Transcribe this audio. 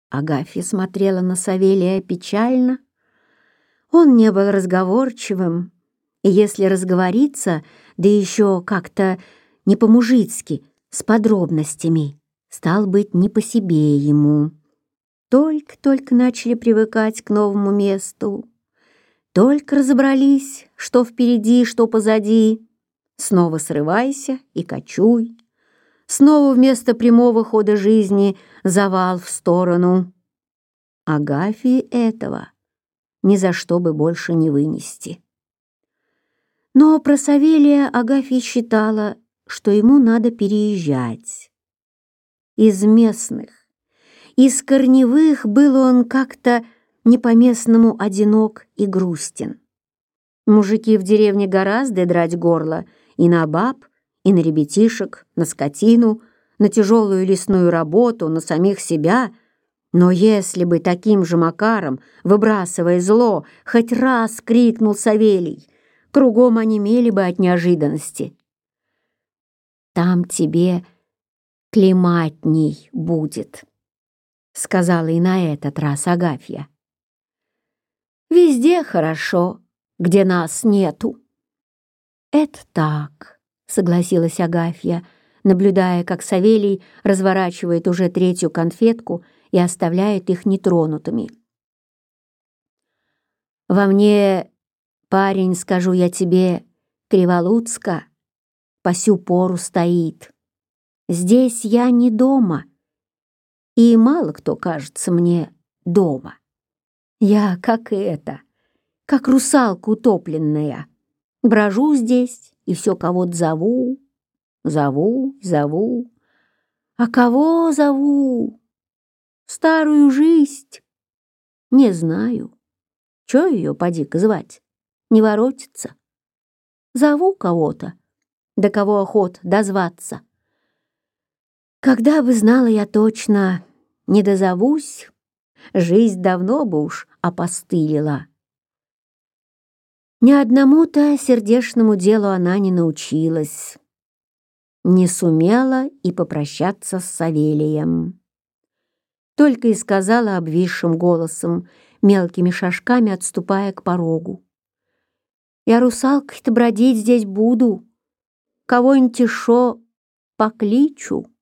Агафья смотрела на Савелия печально. Он не был разговорчивым, и если разговориться, да еще как-то не по-мужицки, с подробностями, стал быть не по себе ему. Только-только начали привыкать к новому месту, только разобрались, что впереди, что позади. Снова срывайся и кочуй. Снова вместо прямого хода жизни завал в сторону. Агафье этого ни за что бы больше не вынести. Но про Савелия Агафья считала, что ему надо переезжать. Из местных, из корневых был он как-то не по-местному одинок и грустен. Мужики в деревне гораздо драть горло и на баб, и на ребятишек, на скотину, на тяжелую лесную работу, на самих себя. Но если бы таким же макаром, выбрасывая зло, хоть раз крикнул Савелий, кругом онемели бы от неожиданности. «Там тебе клематней будет», — сказала и на этот раз Агафья. «Везде хорошо, где нас нету». «Это так», — согласилась Агафья, наблюдая, как Савелий разворачивает уже третью конфетку и оставляет их нетронутыми. «Во мне, парень, скажу я тебе, Криволуцка по сю пору стоит. Здесь я не дома, и мало кто кажется мне дома. Я как русалка утопленная, брожу здесь и все кого-то зову. А кого зову? Старую жизнь? Не знаю. Чё ее поди-ка звать? Не воротится. Зову кого-то, до кого охот дозваться. Когда бы знала я точно, не дозовусь, жизнь давно бы уж опостылила. Ни одному-то сердечному делу она не научилась, не сумела и попрощаться с Савелием. Только и сказала обвисшим голосом, мелкими шажками отступая к порогу: «Я русалкой-то бродить здесь буду, кого-нибудь еще покличу».